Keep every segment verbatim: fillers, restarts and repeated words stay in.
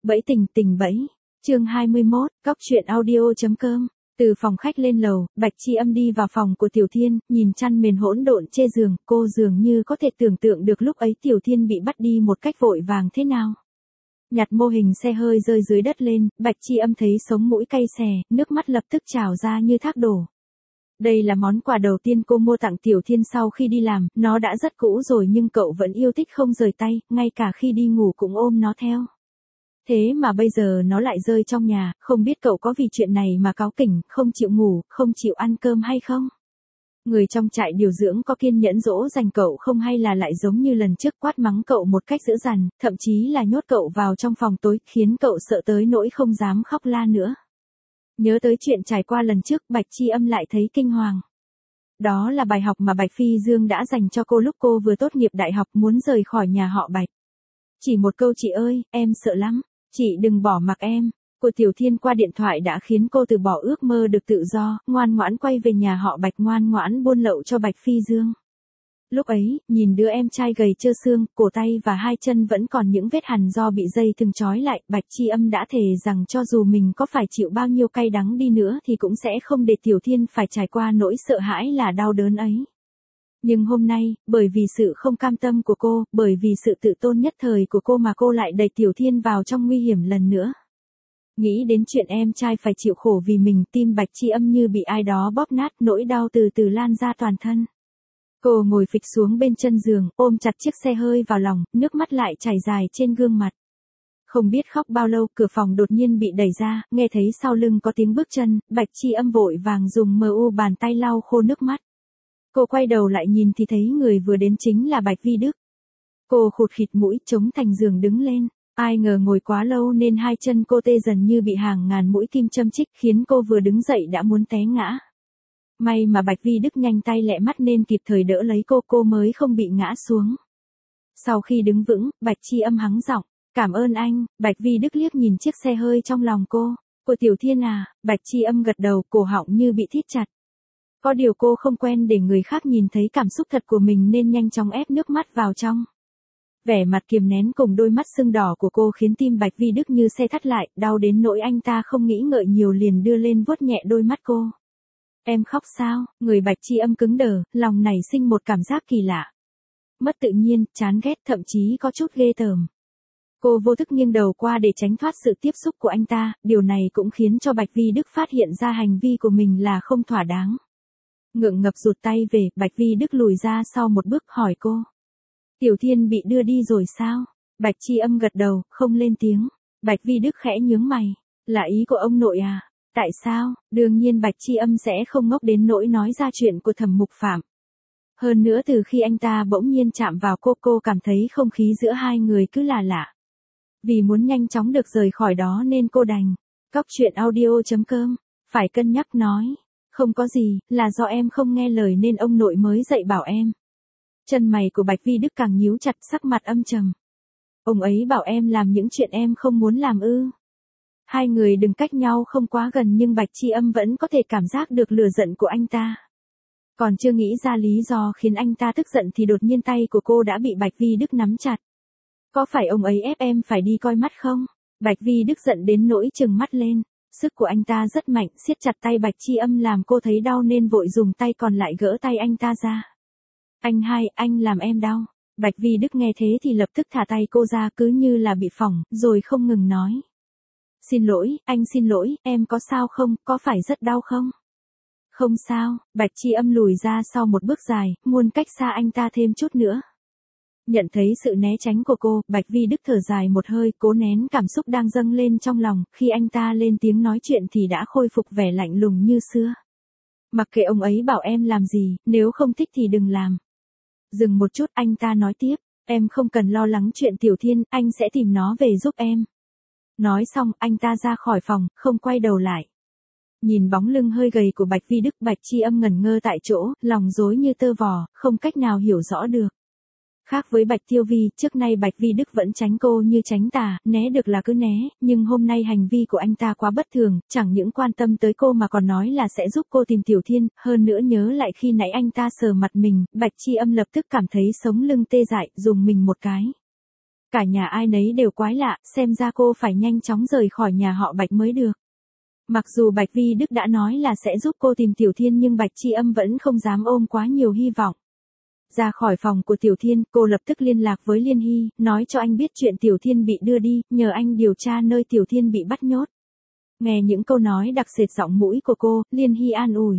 Bẫy tình tình bẫy. Chương hai mươi mốt, Góc truyện audio.com. Từ phòng khách lên lầu, Bạch Chi Âm đi vào phòng của Tiểu Thiên, nhìn chăn mền hỗn độn trên giường, cô dường như có thể tưởng tượng được lúc ấy Tiểu Thiên bị bắt đi một cách vội vàng thế nào. Nhặt mô hình xe hơi rơi dưới đất lên, Bạch Chi Âm thấy sống mũi cay xè, nước mắt lập tức trào ra như thác đổ. Đây là món quà đầu tiên cô mua tặng Tiểu Thiên sau khi đi làm, nó đã rất cũ rồi nhưng cậu vẫn yêu thích không rời tay, ngay cả khi đi ngủ cũng ôm nó theo. Thế mà bây giờ nó lại rơi trong nhà, không biết cậu có vì chuyện này mà cáu kỉnh, không chịu ngủ, không chịu ăn cơm hay không? Người trong trại điều dưỡng có kiên nhẫn dỗ dành cậu không hay là lại giống như lần trước quát mắng cậu một cách dữ dằn, thậm chí là nhốt cậu vào trong phòng tối, khiến cậu sợ tới nỗi không dám khóc la nữa. Nhớ tới chuyện trải qua lần trước, Bạch Chi Âm lại thấy kinh hoàng. Đó là bài học mà Bạch Phi Dương đã dành cho cô lúc cô vừa tốt nghiệp đại học muốn rời khỏi nhà họ Bạch. Chỉ một câu chị ơi, em sợ lắm, chị đừng bỏ mặc em, của Tiểu Thiên qua điện thoại đã khiến cô từ bỏ ước mơ được tự do, ngoan ngoãn quay về nhà họ Bạch, ngoan ngoãn buôn lậu cho Bạch Phi Dương. Lúc ấy, nhìn đứa em trai gầy trơ xương, cổ tay và hai chân vẫn còn những vết hằn do bị dây thừng trói lại, Bạch Chi Âm đã thề rằng cho dù mình có phải chịu bao nhiêu cay đắng đi nữa thì cũng sẽ không để Tiểu Thiên phải trải qua nỗi sợ hãi là đau đớn ấy. Nhưng hôm nay, bởi vì sự không cam tâm của cô, bởi vì sự tự tôn nhất thời của cô mà cô lại đẩy Tiểu Thiên vào trong nguy hiểm lần nữa. Nghĩ đến chuyện em trai phải chịu khổ vì mình, tim Bạch Chi Âm như bị ai đó bóp nát, nỗi đau từ từ lan ra toàn thân. Cô ngồi phịch xuống bên chân giường, ôm chặt chiếc xe hơi vào lòng, nước mắt lại chảy dài trên gương mặt. Không biết khóc bao lâu, cửa phòng đột nhiên bị đẩy ra, nghe thấy sau lưng có tiếng bước chân, Bạch Chi Âm vội vàng dùng mờ u bàn tay lau khô nước mắt. Cô quay đầu lại nhìn thì thấy người vừa đến chính là Bạch Vi Đức. Cô khụt khịt mũi chống thành giường đứng lên, ai ngờ ngồi quá lâu nên hai chân cô tê dần như bị hàng ngàn mũi kim châm chích, khiến cô vừa đứng dậy đã muốn té ngã. May mà Bạch Vi Đức nhanh tay lẹ mắt nên kịp thời đỡ lấy cô, cô mới không bị ngã xuống. Sau khi đứng vững, Bạch Chi Âm hắng giọng, cảm ơn anh. Bạch Vi Đức liếc nhìn chiếc xe hơi trong lòng cô, của Tiểu Thiên à? Bạch Chi Âm gật đầu, cổ họng như bị thít chặt. Có điều cô không quen để người khác nhìn thấy cảm xúc thật của mình nên nhanh chóng ép nước mắt vào trong. Vẻ mặt kiềm nén cùng đôi mắt sưng đỏ của cô khiến tim Bạch Vi Đức như xe thắt lại, đau đến nỗi anh ta không nghĩ ngợi nhiều liền đưa lên vuốt nhẹ đôi mắt cô. Em khóc sao? Người Bạch Chi Âm cứng đờ, lòng nảy sinh một cảm giác kỳ lạ. Mất tự nhiên, chán ghét, thậm chí có chút ghê tởm. Cô vô thức nghiêng đầu qua để tránh thoát sự tiếp xúc của anh ta, điều này cũng khiến cho Bạch Vi Đức phát hiện ra hành vi của mình là không thỏa đáng. Ngượng ngập rụt tay về, Bạch Vi Đức lùi ra sau một bước hỏi cô. Tiểu Thiên bị đưa đi rồi sao? Bạch Chi Âm gật đầu, không lên tiếng. Bạch Vi Đức khẽ nhướng mày. Là ý của ông nội à? Tại sao? Đương nhiên Bạch Chi Âm sẽ không ngốc đến nỗi nói ra chuyện của Thẩm Mục Phạm. Hơn nữa từ khi anh ta bỗng nhiên chạm vào cô, cô cảm thấy không khí giữa hai người cứ là lạ. Vì muốn nhanh chóng được rời khỏi đó nên cô đành. Góc truyện audio.com. Phải cân nhắc nói. Không có gì, là do em không nghe lời nên ông nội mới dạy bảo em. Chân mày của Bạch Vi Đức càng nhíu chặt, sắc mặt âm trầm. Ông ấy bảo em làm những chuyện em không muốn làm ư? Hai người đừng cách nhau không quá gần nhưng Bạch Chi Âm vẫn có thể cảm giác được lửa giận của anh ta. Còn chưa nghĩ ra lý do khiến anh ta tức giận thì đột nhiên tay của cô đã bị Bạch Vi Đức nắm chặt. Có phải ông ấy ép em phải đi coi mắt không? Bạch Vi Đức giận đến nỗi trừng mắt lên. Sức của anh ta rất mạnh, siết chặt tay Bạch Chi Âm làm cô thấy đau nên vội dùng tay còn lại gỡ tay anh ta ra. Anh hai, anh làm em đau. Bạch Vi Đức nghe thế thì lập tức thả tay cô ra cứ như là bị phỏng, rồi không ngừng nói. Xin lỗi, anh xin lỗi, em có sao không, có phải rất đau không? Không sao, Bạch Chi Âm lùi ra sau một bước dài, muốn cách xa anh ta thêm chút nữa. Nhận thấy sự né tránh của cô, Bạch Vi Đức thở dài một hơi, cố nén cảm xúc đang dâng lên trong lòng, khi anh ta lên tiếng nói chuyện thì đã khôi phục vẻ lạnh lùng như xưa. Mặc kệ ông ấy bảo em làm gì, nếu không thích thì đừng làm. Dừng một chút, anh ta nói tiếp, em không cần lo lắng chuyện Tiểu Thiên, anh sẽ tìm nó về giúp em. Nói xong, anh ta ra khỏi phòng, không quay đầu lại. Nhìn bóng lưng hơi gầy của Bạch Vi Đức, Bạch Chi Âm ngẩn ngơ tại chỗ, lòng rối như tơ vò, không cách nào hiểu rõ được. Khác với Bạch Tiêu Vi, trước nay Bạch Vi Đức vẫn tránh cô như tránh tà, né được là cứ né, nhưng hôm nay hành vi của anh ta quá bất thường, chẳng những quan tâm tới cô mà còn nói là sẽ giúp cô tìm Tiểu Thiên, hơn nữa nhớ lại khi nãy anh ta sờ mặt mình, Bạch Chi Âm lập tức cảm thấy sống lưng tê dại, dùng mình một cái. Cả nhà ai nấy đều quái lạ, xem ra cô phải nhanh chóng rời khỏi nhà họ Bạch mới được. Mặc dù Bạch Vi Đức đã nói là sẽ giúp cô tìm Tiểu Thiên nhưng Bạch Chi Âm vẫn không dám ôm quá nhiều hy vọng. Ra khỏi phòng của Tiểu Thiên, cô lập tức liên lạc với Liên Hy, nói cho anh biết chuyện Tiểu Thiên bị đưa đi, nhờ anh điều tra nơi Tiểu Thiên bị bắt nhốt. Nghe những câu nói đặc sệt giọng mũi của cô, Liên Hy an ủi.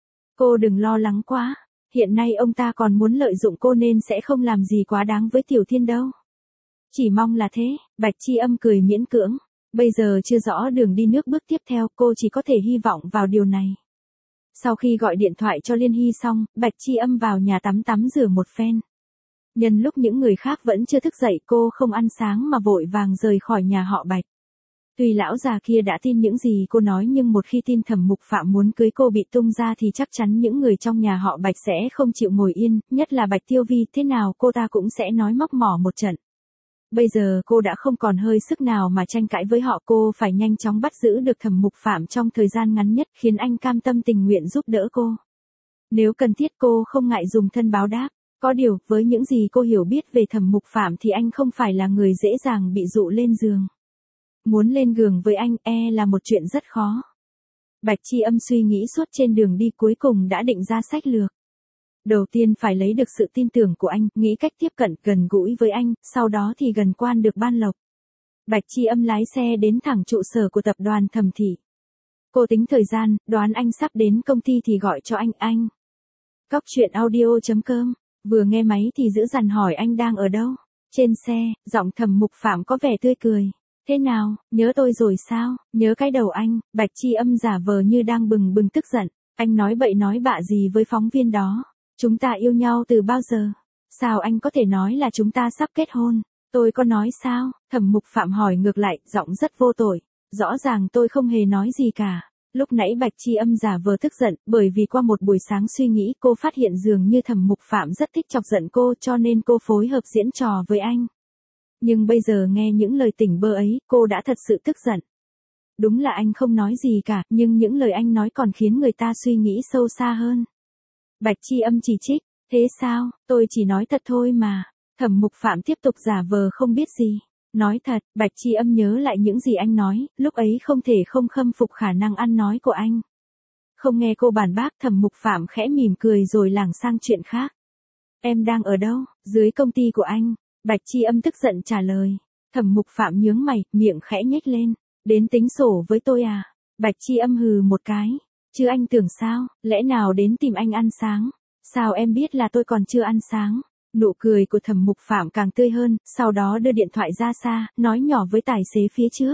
Cô đừng lo lắng quá, hiện nay ông ta còn muốn lợi dụng cô nên sẽ không làm gì quá đáng với Tiểu Thiên đâu. Chỉ mong là thế, Bạch Chi Âm cười miễn cưỡng. Bây giờ chưa rõ đường đi nước bước tiếp theo, cô chỉ có thể hy vọng vào điều này. Sau khi gọi điện thoại cho Liên Hy xong, Bạch Chi Âm vào nhà tắm tắm rửa một phen. Nhân lúc những người khác vẫn chưa thức dậy, cô không ăn sáng mà vội vàng rời khỏi nhà họ Bạch. Tuy lão già kia đã tin những gì cô nói nhưng một khi tin Thẩm Mục Phạm muốn cưới cô bị tung ra thì chắc chắn những người trong nhà họ Bạch sẽ không chịu ngồi yên, nhất là Bạch Tiêu Vi, thế nào cô ta cũng sẽ nói móc mỏ một trận. Bây giờ cô đã không còn hơi sức nào mà tranh cãi với họ, cô phải nhanh chóng bắt giữ được Thẩm Mục Phạm trong thời gian ngắn nhất khiến anh cam tâm tình nguyện giúp đỡ cô. Nếu cần thiết cô không ngại dùng thân báo đáp. Có điều, với những gì cô hiểu biết về Thẩm Mục Phạm thì anh không phải là người dễ dàng bị dụ lên giường. Muốn lên giường với anh e là một chuyện rất khó. Bạch Chi Âm suy nghĩ suốt trên đường đi cuối cùng đã định ra sách lược. Đầu tiên phải lấy được sự tin tưởng của anh, nghĩ cách tiếp cận gần gũi với anh, sau đó thì gần quan được ban lộc. Bạch Chi Âm lái xe đến thẳng trụ sở của tập đoàn Thẩm Thị. Cô tính thời gian, đoán anh sắp đến công ty thì gọi cho anh. Anh. Cóc truyện audio chấm com, vừa nghe máy thì giữ dằn hỏi anh đang ở đâu. Trên xe, giọng Thẩm Mục Phạm có vẻ tươi cười. Thế nào, nhớ tôi rồi sao? Nhớ cái đầu anh. Bạch Chi Âm giả vờ như đang bừng bừng tức giận. Anh nói bậy nói bạ gì với phóng viên đó? Chúng ta yêu nhau từ bao giờ? Sao anh có thể nói là chúng ta sắp kết hôn? Tôi có nói sao? Thẩm Mục Phạm hỏi ngược lại, giọng rất vô tội. Rõ ràng tôi không hề nói gì cả. Lúc nãy Bạch Chi Âm giả vờ tức giận, bởi vì qua một buổi sáng suy nghĩ cô phát hiện dường như Thẩm Mục Phạm rất thích chọc giận cô cho nên cô phối hợp diễn trò với anh. Nhưng bây giờ nghe những lời tỉnh bơ ấy, cô đã thật sự tức giận. Đúng là anh không nói gì cả, nhưng những lời anh nói còn khiến người ta suy nghĩ sâu xa hơn. Bạch Chi Âm chỉ trích, thế sao, tôi chỉ nói thật thôi mà. Thẩm Mục Phạm tiếp tục giả vờ không biết gì. Nói thật, Bạch Chi Âm nhớ lại những gì anh nói, lúc ấy không thể không khâm phục khả năng ăn nói của anh. Không nghe cô bàn bác, Thẩm Mục Phạm khẽ mỉm cười rồi lảng sang chuyện khác. Em đang ở đâu? Dưới công ty của anh. Bạch Chi Âm tức giận trả lời. Thẩm Mục Phạm nhướng mày, miệng khẽ nhếch lên. Đến tính sổ với tôi à? Bạch Chi Âm hừ một cái. Chứ anh tưởng sao, lẽ nào đến tìm anh ăn sáng? Sao em biết là tôi còn chưa ăn sáng? Nụ cười của Thẩm Mục Phạm càng tươi hơn, sau đó đưa điện thoại ra xa, nói nhỏ với tài xế phía trước.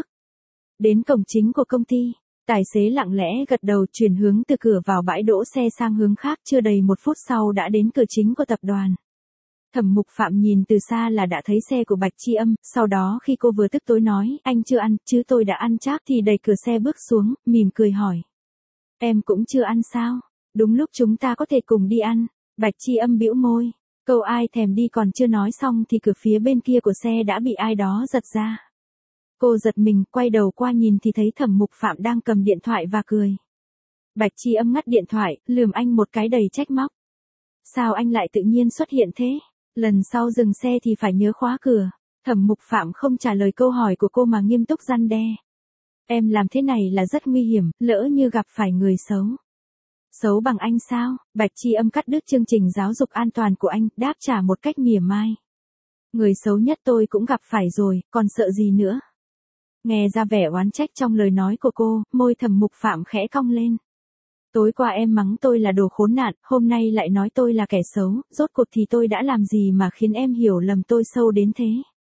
Đến cổng chính của công ty, tài xế lặng lẽ gật đầu chuyển hướng từ cửa vào bãi đỗ xe sang hướng khác, chưa đầy một phút sau đã đến cửa chính của tập đoàn. Thẩm Mục Phạm nhìn từ xa là đã thấy xe của Bạch Chi Âm, sau đó khi cô vừa tức tối nói, anh chưa ăn, chứ tôi đã ăn chắc thì đẩy cửa xe bước xuống, mỉm cười hỏi. Em cũng chưa ăn sao? Đúng lúc chúng ta có thể cùng đi ăn. Bạch Chi Âm bĩu môi. Câu ai thèm đi còn chưa nói xong thì cửa phía bên kia của xe đã bị ai đó giật ra. Cô giật mình, quay đầu qua nhìn thì thấy Thẩm Mục Phạm đang cầm điện thoại và cười. Bạch Chi Âm ngắt điện thoại, lườm anh một cái đầy trách móc. Sao anh lại tự nhiên xuất hiện thế? Lần sau dừng xe thì phải nhớ khóa cửa. Thẩm Mục Phạm không trả lời câu hỏi của cô mà nghiêm túc răn đe. Em làm thế này là rất nguy hiểm, lỡ như gặp phải người xấu. Xấu bằng anh sao? Bạch Chi Âm cắt đứt chương trình giáo dục an toàn của anh, đáp trả một cách mỉa mai. Người xấu nhất tôi cũng gặp phải rồi, còn sợ gì nữa? Nghe ra vẻ oán trách trong lời nói của cô, môi Thẩm Mục Phạm khẽ cong lên. Tối qua em mắng tôi là đồ khốn nạn, hôm nay lại nói tôi là kẻ xấu, rốt cuộc thì tôi đã làm gì mà khiến em hiểu lầm tôi sâu đến thế?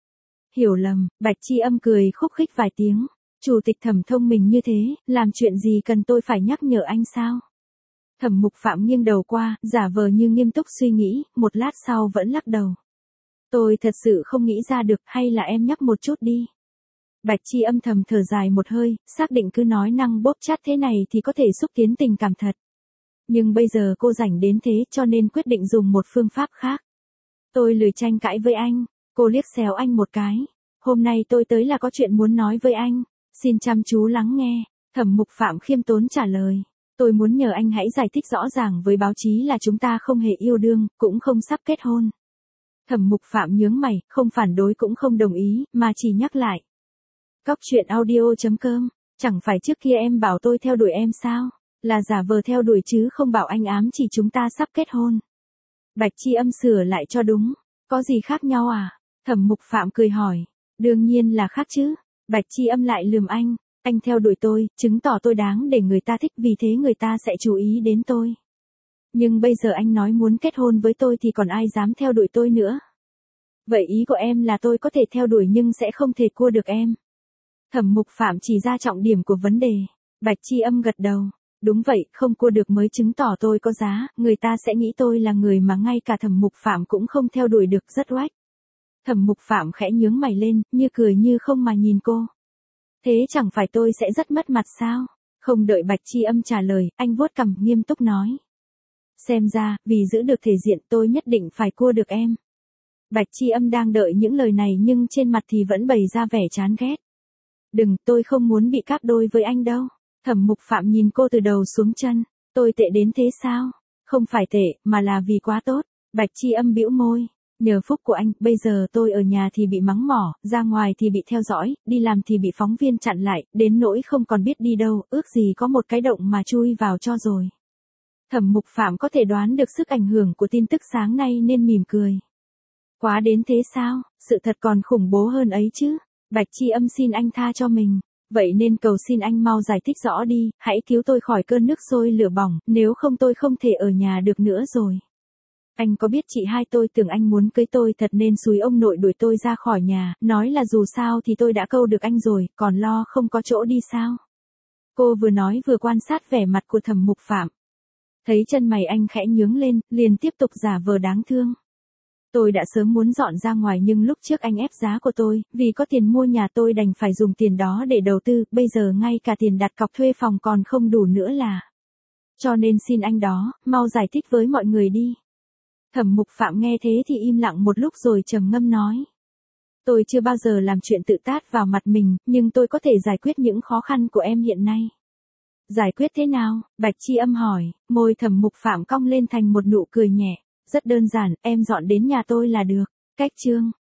Hiểu lầm, Bạch Chi Âm cười khúc khích vài tiếng. Chủ tịch Thẩm thông minh như thế, làm chuyện gì cần tôi phải nhắc nhở anh sao? Thẩm Mục Phạm nghiêng đầu qua, giả vờ như nghiêm túc suy nghĩ, một lát sau vẫn lắc đầu. Tôi thật sự không nghĩ ra được, hay là em nhắc một chút đi. Bạch Chi Âm thầm thở dài một hơi, xác định cứ nói năng bóp chát thế này thì có thể xúc tiến tình cảm thật. Nhưng bây giờ cô rảnh đến thế cho nên quyết định dùng một phương pháp khác. Tôi lười tranh cãi với anh, cô liếc xéo anh một cái. Hôm nay tôi tới là có chuyện muốn nói với anh. Xin chăm chú lắng nghe. Thẩm Mục Phạm khiêm tốn trả lời. Tôi muốn nhờ anh hãy giải thích rõ ràng với báo chí là chúng ta không hề yêu đương, cũng không sắp kết hôn. Thẩm Mục Phạm nhướng mày, không phản đối cũng không đồng ý, mà chỉ nhắc lại. Cóc truyện audio chấm com, chẳng phải trước kia em bảo tôi theo đuổi em sao? Là giả vờ theo đuổi chứ không bảo anh ám chỉ chúng ta sắp kết hôn. Bạch Chi Âm sửa lại cho đúng. Có gì khác nhau à? Thẩm Mục Phạm cười hỏi. Đương nhiên là khác chứ. Bạch Chi Âm lại lườm anh. Anh theo đuổi tôi, chứng tỏ tôi đáng để người ta thích, vì thế người ta sẽ chú ý đến tôi. Nhưng bây giờ anh nói muốn kết hôn với tôi thì còn ai dám theo đuổi tôi nữa. Vậy ý của em là tôi có thể theo đuổi nhưng sẽ không thể cua được em. Thẩm Mục Phạm chỉ ra trọng điểm của vấn đề. Bạch Chi Âm gật đầu. Đúng vậy, không cua được mới chứng tỏ tôi có giá, người ta sẽ nghĩ tôi là người mà ngay cả Thẩm Mục Phạm cũng không theo đuổi được, rất oách. Thẩm Mục Phạm khẽ nhướng mày lên, như cười như không mà nhìn cô. Thế chẳng phải tôi sẽ rất mất mặt sao? Không đợi Bạch Chi Âm trả lời, anh vuốt cằm nghiêm túc nói. Xem ra, vì giữ được thể diện tôi nhất định phải cua được em. Bạch Chi Âm đang đợi những lời này nhưng trên mặt thì vẫn bày ra vẻ chán ghét. Đừng, tôi không muốn bị cáp đôi với anh đâu. Thẩm Mục Phạm nhìn cô từ đầu xuống chân. Tôi tệ đến thế sao? Không phải tệ, mà là vì quá tốt. Bạch Chi Âm bĩu môi. Nhờ phúc của anh, bây giờ tôi ở nhà thì bị mắng mỏ, ra ngoài thì bị theo dõi, đi làm thì bị phóng viên chặn lại, đến nỗi không còn biết đi đâu, ước gì có một cái động mà chui vào cho rồi. Thẩm Mục Phạm có thể đoán được sức ảnh hưởng của tin tức sáng nay nên mỉm cười. Quá đến thế sao? Sự thật còn khủng bố hơn ấy chứ. Bạch Chi Âm xin anh tha cho mình. Vậy nên cầu xin anh mau giải thích rõ đi, hãy cứu tôi khỏi cơn nước sôi lửa bỏng, nếu không tôi không thể ở nhà được nữa rồi. Anh có biết chị hai tôi tưởng anh muốn cưới tôi thật nên xúi ông nội đuổi tôi ra khỏi nhà, nói là dù sao thì tôi đã câu được anh rồi, còn lo không có chỗ đi sao? Cô vừa nói vừa quan sát vẻ mặt của Thẩm Mục Phạm. Thấy chân mày anh khẽ nhướng lên, liền tiếp tục giả vờ đáng thương. Tôi đã sớm muốn dọn ra ngoài nhưng lúc trước anh ép giá của tôi, vì có tiền mua nhà tôi đành phải dùng tiền đó để đầu tư, bây giờ ngay cả tiền đặt cọc thuê phòng còn không đủ nữa là. Cho nên xin anh đó, mau giải thích với mọi người đi. Thẩm Mục Phạm nghe thế thì im lặng một lúc rồi trầm ngâm nói. Tôi chưa bao giờ làm chuyện tự tát vào mặt mình, nhưng tôi có thể giải quyết những khó khăn của em hiện nay. Giải quyết thế nào? Bạch Chi Âm hỏi, môi Thẩm Mục Phạm cong lên thành một nụ cười nhẹ. Rất đơn giản, em dọn đến nhà tôi là được. Cách chương.